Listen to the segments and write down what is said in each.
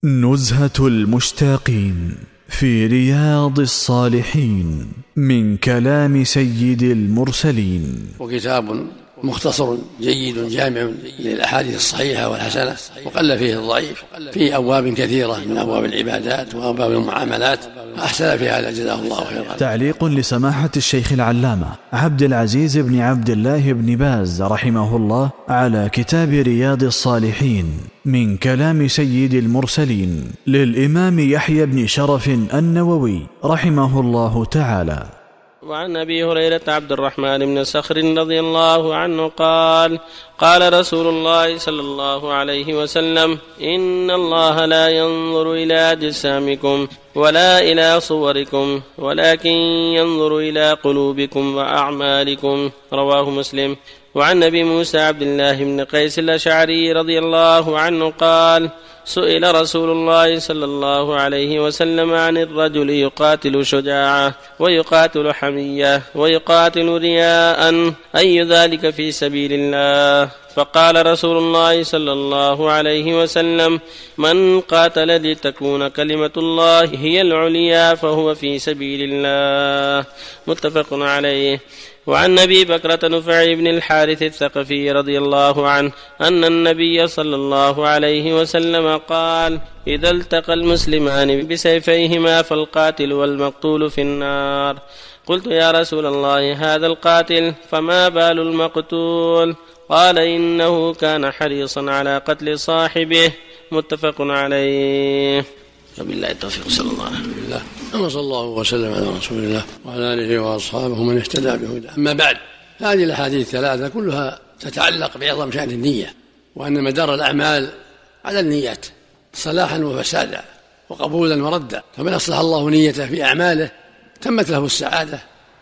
نزهة المشتاقين في رياض الصالحين من كلام سيد المرسلين. وكتاب مختصر جيد جامع للأحاديث الصحيحة والحسنة، وقل فيه الضعيف، في أبواب كثيرة من أبواب العبادات وأبواب المعاملات، أحسن في هذا جزاه الله خيرا. تعليق لسماحة الشيخ العلامة عبد العزيز بن عبد الله بن باز رحمه الله على كتاب رياض الصالحين من كلام سيد المرسلين للإمام يحيى بن شرف النووي رحمه الله تعالى. وعن أبي هريرة عبد الرحمن بن صخر رضي الله عنه قال: قال رسول الله صلى الله عليه وسلم: إن الله لا ينظر إلى أجسامكم ولا إلى صوركم ولكن ينظر إلى قلوبكم وأعمالكم. رواه مسلم. وعن أبي موسى عبد الله بن قيس الأشعري رضي الله عنه قال: سئل رسول الله صلى الله عليه وسلم عن الرجل يقاتل شجاعة ويقاتل حمية ويقاتل رياء، أي ذلك في سبيل الله؟ فقال رسول الله صلى الله عليه وسلم: من قاتل لتكون كلمة الله هي العليا فهو في سبيل الله. متفق عليه. وعن أبي بكرة نفع بن الحارث الثقفي رضي الله عنه أن النبي صلى الله عليه وسلم قال: إذا التقى المسلمان بسيفيهما فالقاتل والمقتول في النار. قلت: يا رسول الله، هذا القاتل، فما بال المقتول؟ قال: إنه كان حريصا على قتل صاحبه. متفق عليه. بالله التوفيق، صلى الله عليه وسلم. وصلى الله وسلم على رسول الله وعلى آله وأصحابه من اهتدى بهداه. أما بعد، هذه الأحاديث الثلاثة كلها تتعلق بعظم شأن النية، وأن مدار الأعمال على النيات صلاحا وفسادا وقبولا وردا، فمن أصلح الله نيته في أعماله تمت له السعادة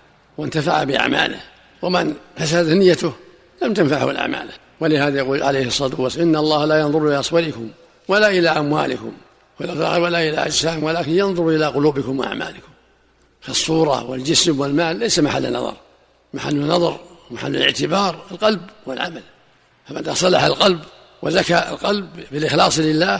وانتفع بأعماله، ومن فسدت نيته لم تنفعه الأعمال. ولهذا يقول عليه الصلاة والسلام: إن الله لا ينظر إلى صوركم ولا إلى أموالكم ولا إلى أجسام ولكن ينظر إلى قلوبكم وأعمالكم. فالصورة والجسم والمال ليس محل نظر، محل نظر ومحل الاعتبار القلب والعمل. فمتى صلح القلب وزكى القلب بالإخلاص لله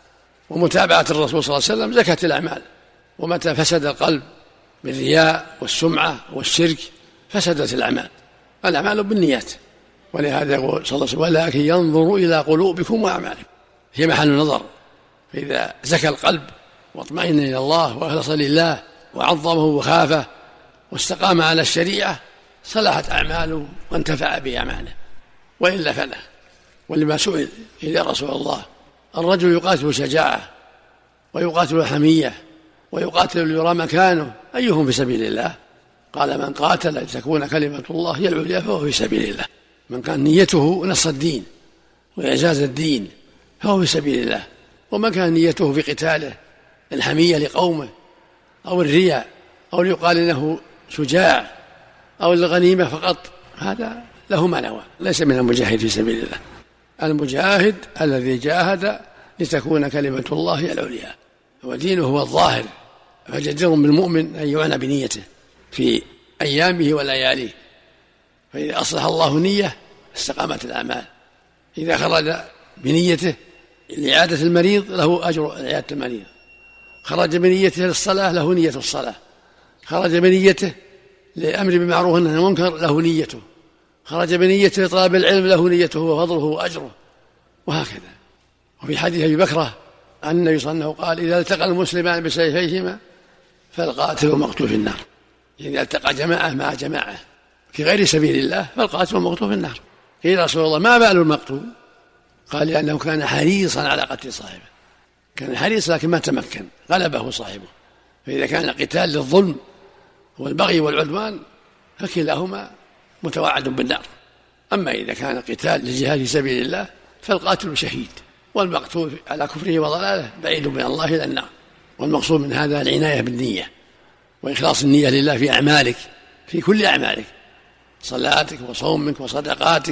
ومتابعة الرسول صلى الله عليه وسلم زكت الأعمال، ومتى فسد القلب بالرياء والسمعة والشرك فسدت الأعمال. الأعمال بالنيات. ولهذا يقول صلى الله عليه وسلم: ولكن ينظر إلى قلوبكم وأعمالكم، هي محل نظر. فإذا زكى القلب واطمئن إلى الله وأخلص لله وعظمه وخافه واستقام على الشريعة صلحت أعماله وانتفع بأعماله، وإلا فلا. ولما سئل: يا رسول الله، الرجل يقاتل شجاعة ويقاتل حمية ويقاتل ليرى مكانه، أيهم في سبيل الله؟ قال: من قاتل لتكون كلمة الله هي العليا فهو في سبيل الله. من كان نيته نصر الدين وإعزاز الدين فهو في سبيل الله، ومن كان نيته في قتاله الحمية لقومه أو الرياء أو يقال إنه شجاع أو الغنيمة فقط، هذا له ما نوى، ليس من المجاهد في سبيل الله. المجاهد الذي جاهد لتكون كلمة الله هي العليا ودينه هو الظاهر، فجدير بالمؤمن أن يعنى بنيته في أيامه ولياليه. فإذا أصلح الله نية استقامت الأعمال. إذا خرج بنيته لإعادة المريض له أجر إعادة المريض، خرج بنيته للصلاة له نية الصلاة، خرج بنيته لأمر بالمعروف والنهي عن المنكر له نيته، خرج بنيته لطلب العلم له نيته وفضله وأجره، وهكذا. وفي حديث أبي بكرة عن النبي صلى الله عليه وسلم قال: إذا التقى المسلمان بسيفيهما فالقاتل والمقتول في النار. إذا التقى جماعة مع جماعة في غير سبيل الله فالقاتل والمقتول في النار. قيل: رسول الله، ما بال المقتول؟ قال: لأنه كان حريصا على قتل صاحبه، كان حريص لكن ما تمكن، غلبه صاحبه. فإذا كان قتال للظلم والبغي والعدوان فكلاهما متوعد بالنار. أما إذا كان قتال للجهاد في سبيل الله فالقاتل شهيد، والمقتول على كفره وضلاله بعيد من الله إلى النار. والمقصود من هذا العناية بالنية وإخلاص النية لله في أعمالك، في كل أعمالك، صلاتك وصومك وصدقاتك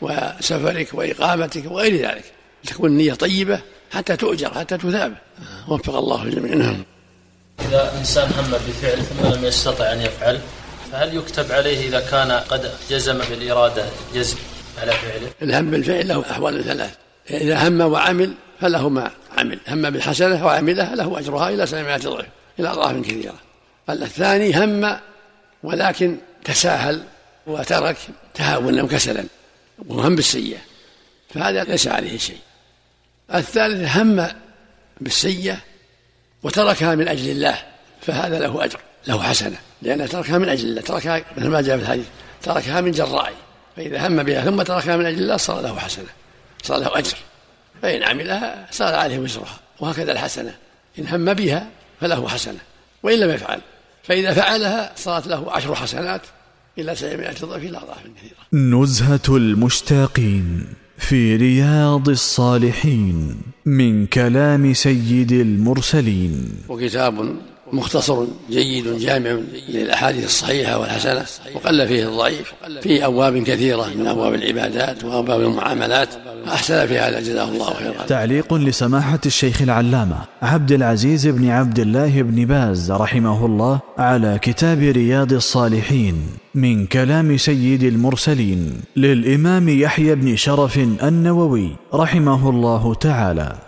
وسفرك وإقامتك وغير ذلك، تكون النية طيبة حتى تؤجر حتى تثاب. وفق الله الجميع. إذا إنسان هم بفعل ثم لم يستطع أن يفعل، فهل يكتب عليه إذا كان قد جزم بالإرادة جزم على فعله؟ الهم بالفعل له أحوال ثلاث: إذا هم وعمل فله ما عمل، هم بالحسنة وعملها له أجرها إلى 700 ضعف إلى أضعاف كثيرة. الثاني هم ولكن تساهل وترك تهاونا وكسلا وهم بالسيئة فهذا ليس عليه شيء. الثالث هم بالسيئة وتركها من أجل الله فهذا له أجر، له حسنة، لأنه تركها من أجل الله، تركها مثل ما جاء في الحديث تركها من جراء، فإذا هم بها ثم تركها من أجل الله صار له حسنة، صار له أجر، فإن عملها صار عليه وزرها. وهكذا الحسنة إن هم بها فله حسنة وإن لم يفعل، فإذا فعلها صارت له 10 حسنات إلى 700 ضعف إلى أضعاف كثيرة. نزهة المشتاقين في رياض الصالحين من كلام سيد المرسلين. وكتاب مختصر جيد جامع للأحاديث الصحيحة والحسنة، وقل فيه الضعيف، في أبواب كثيرة من أبواب العبادات وأبواب المعاملات، أحسن في هذا جزاه الله خيرا. تعليق لسماحة الشيخ العلامة عبد العزيز بن عبد الله بن باز رحمه الله على كتاب رياض الصالحين من كلام سيد المرسلين للإمام يحيى بن شرف النووي رحمه الله تعالى.